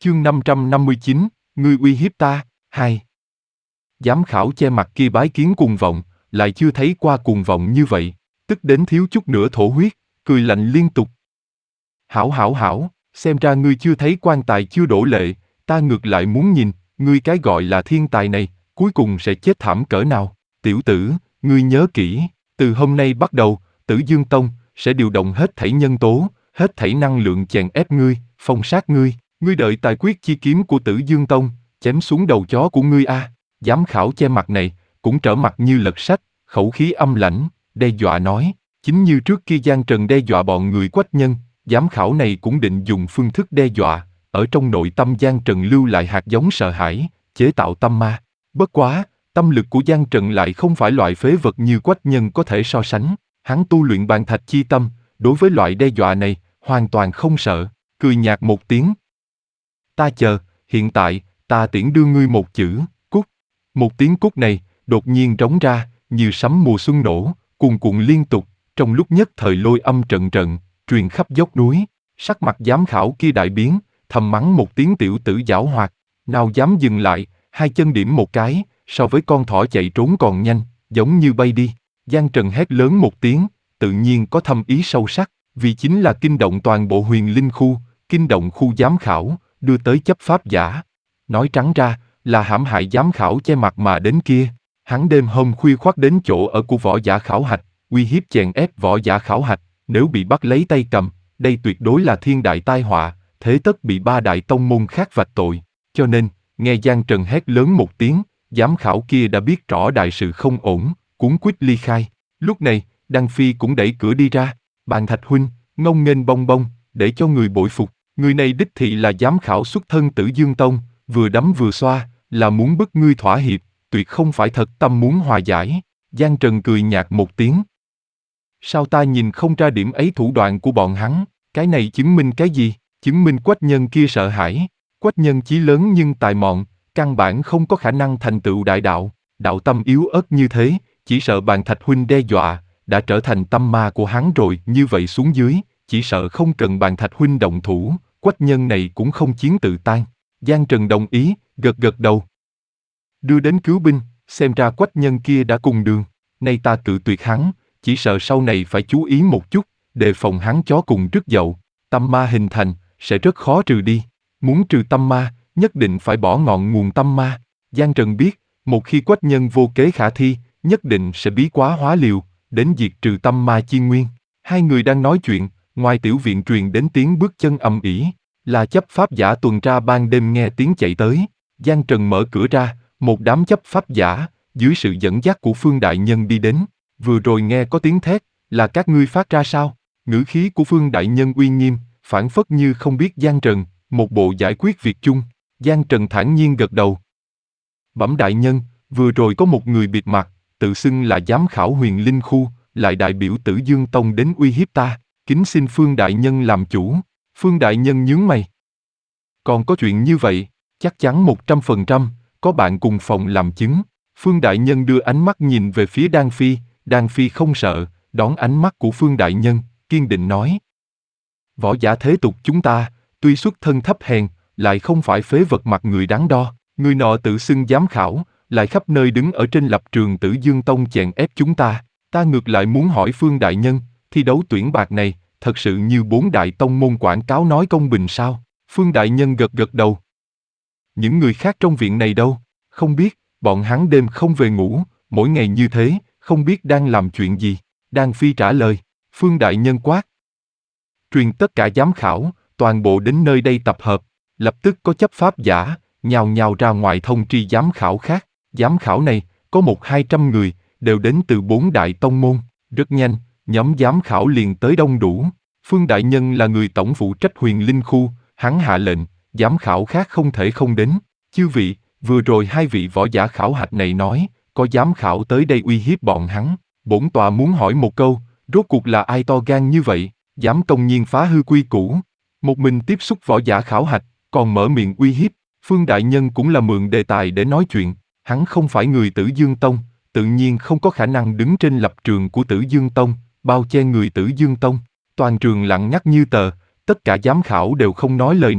Chương 559, ngươi uy hiếp ta, 2. Giám khảo che mặt kia bái kiến cuồng vọng, lại chưa thấy qua cuồng vọng như vậy, tức đến thiếu chút nữa thổ huyết, cười lạnh liên tục. Hảo, xem ra ngươi chưa thấy quan tài chưa đổ lệ, ta ngược lại muốn nhìn, ngươi cái gọi là thiên tài này, cuối cùng sẽ chết thảm cỡ nào. Tiểu tử, ngươi nhớ kỹ, từ hôm nay bắt đầu, Tử Dương Tông sẽ điều động hết thảy nhân tố, hết thảy năng lượng chèn ép ngươi, phong sát ngươi. Ngươi đợi tài quyết chi kiếm của Tử Dương Tông, chém xuống đầu chó của ngươi a. Giám khảo che mặt này, cũng trở mặt như lật sách, khẩu khí âm lãnh, đe dọa nói. Chính như trước kia Giang Trần đe dọa bọn người Quách Nhân, giám khảo này cũng định dùng phương thức đe dọa, ở trong nội tâm Giang Trần lưu lại hạt giống sợ hãi, chế tạo tâm ma. Bất quá, tâm lực của Giang Trần lại không phải loại phế vật như Quách Nhân có thể so sánh. Hắn tu luyện bàn thạch chi tâm, đối với loại đe dọa này, hoàn toàn không sợ, cười nhạt một tiếng. Ta chờ, hiện tại, ta tiễn đưa ngươi một chữ, cút. Một tiếng cút này, đột nhiên trống ra, như sấm mùa xuân nổ, cuồn cuộn liên tục, trong lúc nhất thời lôi âm trận trận, truyền khắp dốc núi. Sắc mặt giám khảo kia đại biến, thầm mắng một tiếng tiểu tử giảo hoạt, nào dám dừng lại, hai chân điểm một cái, so với con thỏ chạy trốn còn nhanh, giống như bay đi. Giang Trần hét lớn một tiếng, tự nhiên có thâm ý sâu sắc, vì chính là kinh động toàn bộ huyền linh khu, kinh động khu giám khảo, đưa tới chấp pháp giả. Nói trắng ra, là hãm hại giám khảo che mặt mà đến kia. Hắn đêm hôm khuya khoắt đến chỗ ở của võ giả khảo hạch, uy hiếp chèn ép võ giả khảo hạch, nếu bị bắt lấy tay cầm, đây tuyệt đối là thiên đại tai họa, thế tất bị ba đại tông môn khác vạch tội. Cho nên, nghe Giang Trần hét lớn một tiếng, giám khảo kia đã biết rõ đại sự không ổn, cuống quýt ly khai. Lúc này, Đan Phi cũng đẩy cửa đi ra, Bàn Thạch huynh, ngông nghênh bong bong, để cho người bội phục. Người này đích thị là giám khảo xuất thân Tử Dương Tông, vừa đấm vừa xoa, là muốn bức ngươi thỏa hiệp, tuyệt không phải thật tâm muốn hòa giải. Giang Trần cười nhạt một tiếng. Sao ta nhìn không ra điểm ấy thủ đoạn của bọn hắn, cái này chứng minh cái gì? Chứng minh Quách Nhân kia sợ hãi. Quách Nhân chí lớn nhưng tài mọn, căn bản không có khả năng thành tựu đại đạo, đạo tâm yếu ớt như thế, chỉ sợ Bàn Thạch huynh đe dọa, đã trở thành tâm ma của hắn rồi. Như vậy xuống dưới, chỉ sợ không cần Bàn Thạch huynh động thủ, Quách Nhân này cũng không chiến tự tan. Giang Trần đồng ý, gật gật đầu. Đưa đến cứu binh, xem ra Quách Nhân kia đã cùng đường, nay ta cự tuyệt hắn, chỉ sợ sau này phải chú ý một chút, đề phòng hắn chó cùng rứt dậu, tâm ma hình thành, sẽ rất khó trừ đi. Muốn trừ tâm ma, nhất định phải bỏ ngọn nguồn tâm ma. Giang Trần biết, một khi Quách Nhân vô kế khả thi, nhất định sẽ bí quá hóa liều, đến diệt trừ tâm ma chi nguyên. Hai người đang nói chuyện, ngoài tiểu viện truyền đến tiếng bước chân ầm ĩ, là chấp pháp giả tuần tra ban đêm nghe tiếng chạy tới. Giang Trần mở cửa ra, một đám chấp pháp giả, dưới sự dẫn dắt của Phương Đại Nhân đi đến. Vừa rồi nghe có tiếng thét, là các ngươi phát ra sao? Ngữ khí của Phương Đại Nhân uy nghiêm, phảng phất như không biết Giang Trần, một bộ giải quyết việc chung. Giang Trần thản nhiên gật đầu. Bẩm Đại Nhân, vừa rồi có một người bịt mặt, tự xưng là giám khảo huyền linh khu, lại đại biểu Tử Dương Tông đến uy hiếp ta, kính xin Phương Đại Nhân làm chủ. Phương Đại Nhân nhướng mày. Còn có chuyện như vậy, chắc chắn 100%, có bạn cùng phòng làm chứng. Phương Đại Nhân đưa ánh mắt nhìn về phía Đan Phi không sợ, đón ánh mắt của Phương Đại Nhân, kiên định nói. Võ giả thế tục chúng ta, tuy xuất thân thấp hèn, lại không phải phế vật mặt người đáng đo. Người nọ tự xưng giám khảo, lại khắp nơi đứng ở trên lập trường Tử Dương Tông chèn ép chúng ta. Ta ngược lại muốn hỏi Phương Đại Nhân, thi đấu tuyển bạc này, thật sự như 4 đại tông môn quảng cáo nói công bình sao? Phương Đại Nhân gật gật đầu. Những người khác trong viện này đâu? Không biết, bọn hắn đêm không về ngủ, mỗi ngày như thế, không biết đang làm chuyện gì. Đan Phi trả lời. Phương Đại Nhân quát. Truyền tất cả giám khảo, toàn bộ đến nơi đây tập hợp. Lập tức có chấp pháp giả, nhào nhào ra ngoài thông tri giám khảo khác. Giám khảo này, có 100-200 người, đều đến từ 4 đại tông môn. Rất nhanh, nhóm giám khảo liền tới đông đủ. Phương Đại Nhân là người tổng phụ trách huyền linh khu, hắn hạ lệnh, giám khảo khác không thể không đến. Chư vị, vừa rồi 2 vị võ giả khảo hạch này nói, có giám khảo tới đây uy hiếp bọn hắn. Bổn tọa muốn hỏi một câu, rốt cuộc là ai to gan như vậy, dám công nhiên phá hư quy củ. Một mình tiếp xúc võ giả khảo hạch, còn mở miệng uy hiếp. Phương Đại Nhân cũng là mượn đề tài để nói chuyện. Hắn không phải người Tử Dương Tông, tự nhiên không có khả năng đứng trên lập trường của Tử Dương Tông, bao che người Tử Dương Tông. Toàn trường lặng ngắt như tờ, tất cả giám khảo đều không nói lời nào,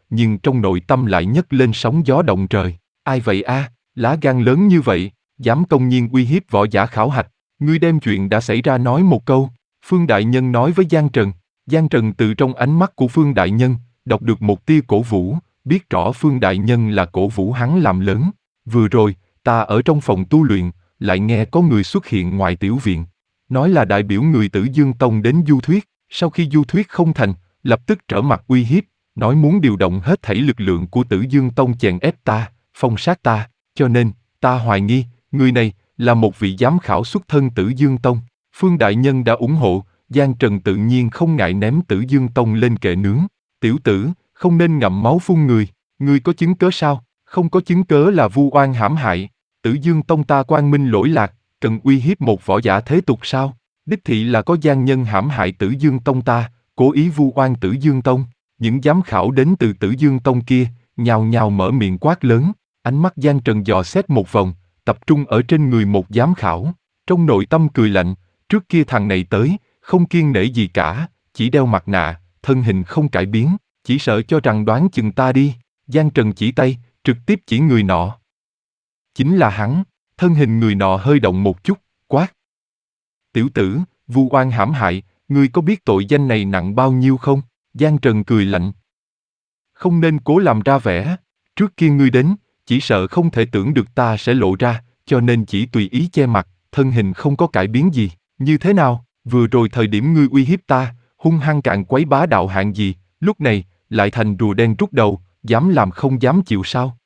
nhưng trong nội tâm lại nhấc lên sóng gió động trời. Ai vậy a? Lá gan lớn như vậy, dám công nhiên uy hiếp võ giả khảo hạch. Ngươi đem chuyện đã xảy ra nói một câu. Phương Đại Nhân nói với Giang Trần. Giang Trần từ trong ánh mắt của Phương Đại Nhân, đọc được một tia cổ vũ, biết rõ Phương Đại Nhân là cổ vũ hắn làm lớn. Vừa rồi, ta ở trong phòng tu luyện, lại nghe có người xuất hiện ngoài tiểu viện. Nói là đại biểu người Tử Dương Tông đến du thuyết, sau khi du thuyết không thành, lập tức trở mặt uy hiếp, nói muốn điều động hết thảy lực lượng của Tử Dương Tông chèn ép ta, phong sát ta, cho nên, ta hoài nghi, người này là một vị giám khảo xuất thân Tử Dương Tông. Phương Đại Nhân đã ủng hộ, Giang Trần tự nhiên không ngại ném Tử Dương Tông lên kệ nướng. Tiểu tử, không nên ngậm máu phun người, ngươi có chứng cớ sao? Không có chứng cớ là vu oan hãm hại. Tử Dương Tông ta quang minh lỗi lạc, cần uy hiếp một võ giả thế tục sao? Đích thị là có gian nhân hãm hại Tử Dương Tông ta, cố ý vu oan Tử Dương Tông. Những giám khảo đến từ Tử Dương Tông kia, nhào nhào mở miệng quát lớn. Ánh mắt Giang Trần dò xét một vòng, tập trung ở trên người một giám khảo. Trong nội tâm cười lạnh, trước kia thằng này tới, không kiêng nể gì cả, chỉ đeo mặt nạ, thân hình không cải biến, chỉ sợ cho rằng đoán chừng ta đi. Giang Trần chỉ tay, trực tiếp chỉ người nọ. Chính là hắn, thân hình người nọ hơi động một chút, quát. Tiểu tử, vu oan hãm hại, ngươi có biết tội danh này nặng bao nhiêu không? Giang Trần cười lạnh. Không nên cố làm ra vẻ, trước kia ngươi đến, chỉ sợ không thể tưởng được ta sẽ lộ ra, cho nên chỉ tùy ý che mặt, thân hình không có cải biến gì. Như thế nào, vừa rồi thời điểm ngươi uy hiếp ta, hung hăng càn quấy bá đạo hạng gì, lúc này, lại thành rùa đen rút đầu, dám làm không dám chịu sao?